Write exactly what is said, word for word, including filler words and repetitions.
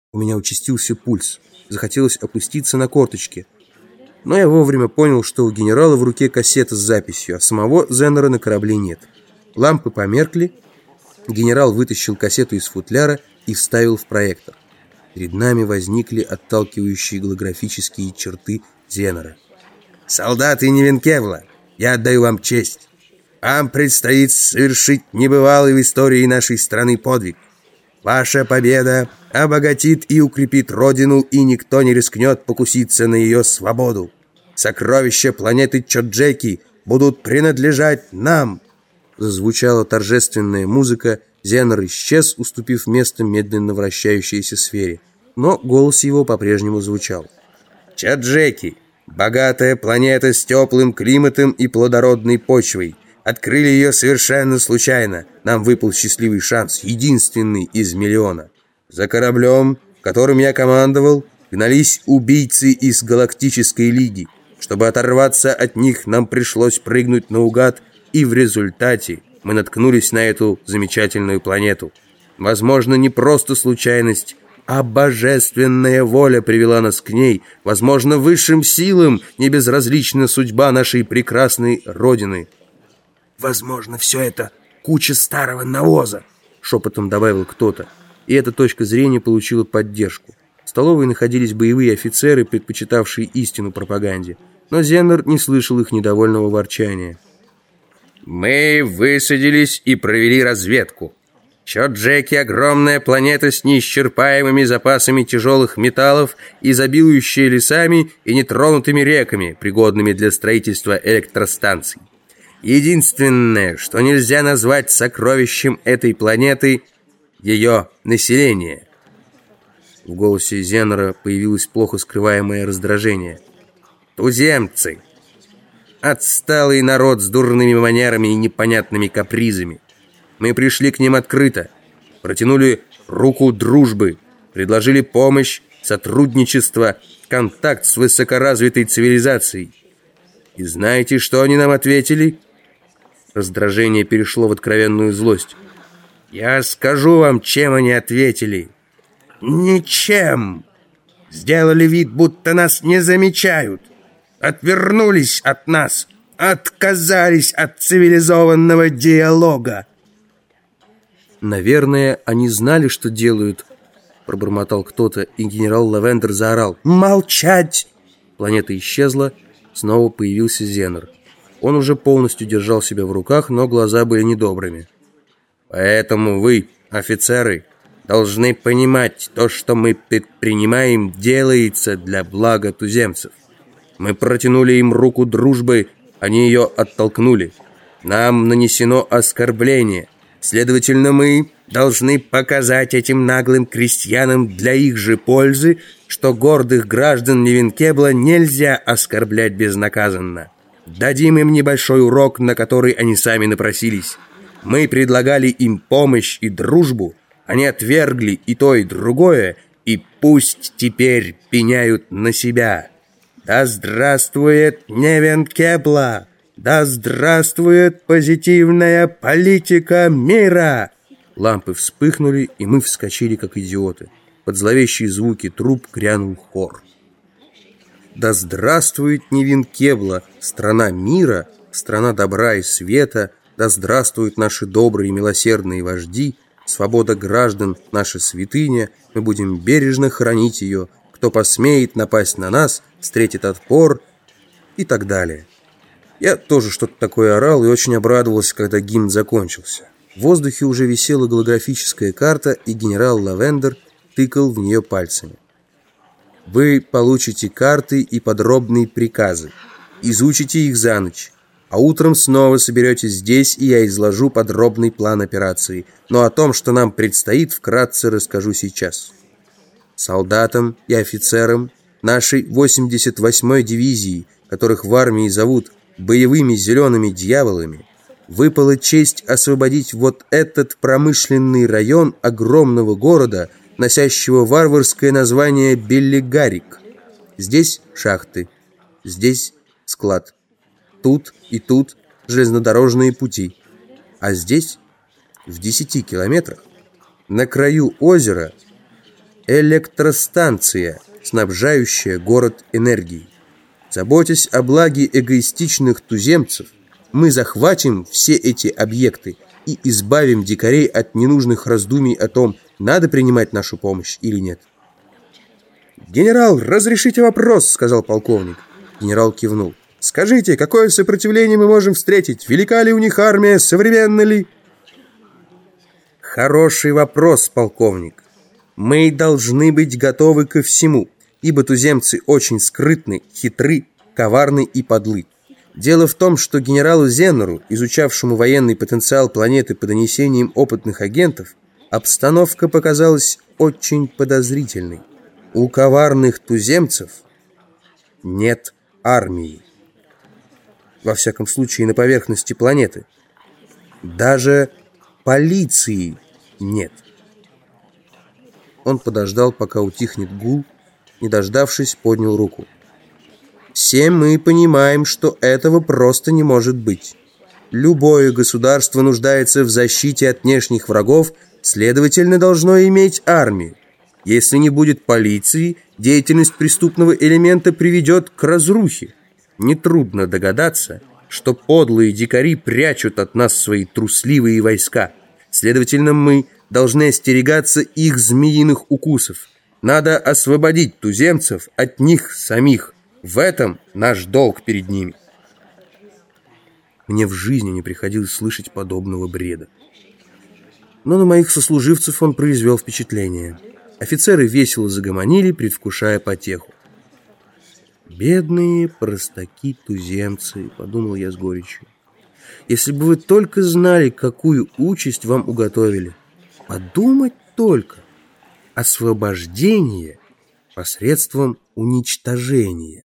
У меня участился пульс. Захотелось опуститься на корточки. Но я вовремя понял, что у генерала в руке кассета с записью, а самого Зеннера на корабле нет. Лампы померкли. Генерал вытащил кассету из футляра и вставил в проектор. Перед нами возникли отталкивающие голографические черты Зеннера. «Солдаты Невенкевла, я отдаю вам честь. Вам предстоит совершить небывалый в истории нашей страны подвиг. Ваша победа обогатит и укрепит Родину, и никто не рискнет покуситься на ее свободу. Сокровища планеты Чоджеки будут принадлежать нам!» Зазвучала торжественная музыка. Зеннер исчез, уступив место медленно вращающейся сфере. Но голос его по-прежнему звучал. «Чоджеки, богатая планета с теплым климатом и плодородной почвой. Открыли ее совершенно случайно. Нам выпал счастливый шанс, единственный из миллиона. За кораблем, которым я командовал, гнались убийцы из Галактической Лиги. Чтобы оторваться от них, нам пришлось прыгнуть наугад, и в результате мы наткнулись на эту замечательную планету. Возможно, не просто случайность, а божественная воля привела нас к ней. Возможно, высшим силам не безразлична судьба нашей прекрасной Родины». «Возможно, все это куча старого навоза», — шепотом добавил кто-то. И эта точка зрения получила поддержку. В столовой находились боевые офицеры, предпочитавшие истину пропаганде. Но Зеннер не слышал их недовольного ворчания. «Мы высадились и провели разведку. Чоджеки — огромная планета с неисчерпаемыми запасами тяжелых металлов, изобилующая лесами и нетронутыми реками, пригодными для строительства электростанций. Единственное, что нельзя назвать сокровищем этой планеты — ее население». В голосе Зеннера появилось плохо скрываемое раздражение. «Туземцы. Отсталый народ с дурными манерами и непонятными капризами. Мы пришли к ним открыто, протянули руку дружбы, предложили помощь, сотрудничество, контакт с высокоразвитой цивилизацией. И знаете, что они нам ответили?» Раздражение перешло в откровенную злость. «Я скажу вам, чем они ответили». «Ничем. Сделали вид, будто нас не замечают. Отвернулись от нас, отказались от цивилизованного диалога». «Наверное, они знали, что делают», — пробормотал кто-то, и генерал Лавендер заорал: «Молчать!» Планета исчезла, снова появился Зеннер. Он уже полностью держал себя в руках, но глаза были недобрыми. «Поэтому вы, офицеры, должны понимать, то, что мы предпринимаем, делается для блага туземцев. Мы протянули им руку дружбы, они ее оттолкнули. Нам нанесено оскорбление. Следовательно, мы должны показать этим наглым крестьянам для их же пользы, что гордых граждан Невенкебла нельзя оскорблять безнаказанно. Дадим им небольшой урок, на который они сами напросились. Мы предлагали им помощь и дружбу, они отвергли и то, и другое, и пусть теперь пеняют на себя. Да здравствует Невенкебла! Да здравствует позитивная политика мира!» Лампы вспыхнули, и мы вскочили, как идиоты. Под зловещие звуки труб грянул хор. «Да здравствует Невенкебла, страна мира, страна добра и света! Да здравствуют наши добрые и милосердные вожди! Свобода граждан — наша святыня, мы будем бережно хранить ее. Кто посмеет напасть на нас, встретит отпор», и так далее. Я тоже что-то такое орал и очень обрадовался, когда гимн закончился. В воздухе уже висела голографическая карта, и генерал Лавендер тыкал в нее пальцами. «Вы получите карты и подробные приказы, изучите их за ночь, а утром снова соберетесь здесь, и я изложу подробный план операции. Но о том, что нам предстоит, вкратце расскажу сейчас. Солдатам и офицерам нашей восемьдесят восьмой дивизии, которых в армии зовут боевыми зелеными дьяволами, выпала честь освободить вот этот промышленный район огромного города, носящего варварское название Беллигарик. Здесь шахты, здесь склад, тут и тут железнодорожные пути, а здесь, в десяти километрах, на краю озера, электростанция, снабжающая город энергией. Заботясь о благе эгоистичных туземцев, мы захватим все эти объекты и избавим дикарей от ненужных раздумий о том, надо принимать нашу помощь или нет. «Генерал, разрешите вопрос», — сказал полковник. Генерал кивнул. «Скажите, какое сопротивление мы можем встретить? Велика ли у них армия? Современна ли?» «Хороший вопрос, полковник. Мы должны быть готовы ко всему, ибо туземцы очень скрытны, хитры, коварны и подлы. Дело в том, что генералу Зеннеру, изучавшему военный потенциал планеты по донесениям опытных агентов, обстановка показалась очень подозрительной. У коварных туземцев нет армии. Во всяком случае, на поверхности планеты. Даже полиции нет». Он подождал, пока утихнет гул, не дождавшись, поднял руку. «Все мы понимаем, что этого просто не может быть. Любое государство нуждается в защите от внешних врагов, следовательно, должно иметь армию. Если не будет полиции, деятельность преступного элемента приведет к разрухе. Нетрудно догадаться, что подлые дикари прячут от нас свои трусливые войска. Следовательно, мы должны остерегаться их змеиных укусов. Надо освободить туземцев от них самих. В этом наш долг перед ними». Мне в жизни не приходилось слышать подобного бреда. Но на моих сослуживцев он произвел впечатление. Офицеры весело загомонили, предвкушая потеху. «Бедные простаки-туземцы», — подумал я с горечью. «Если бы вы только знали, какую участь вам уготовили. Подумать только. Освобождение посредством уничтожения».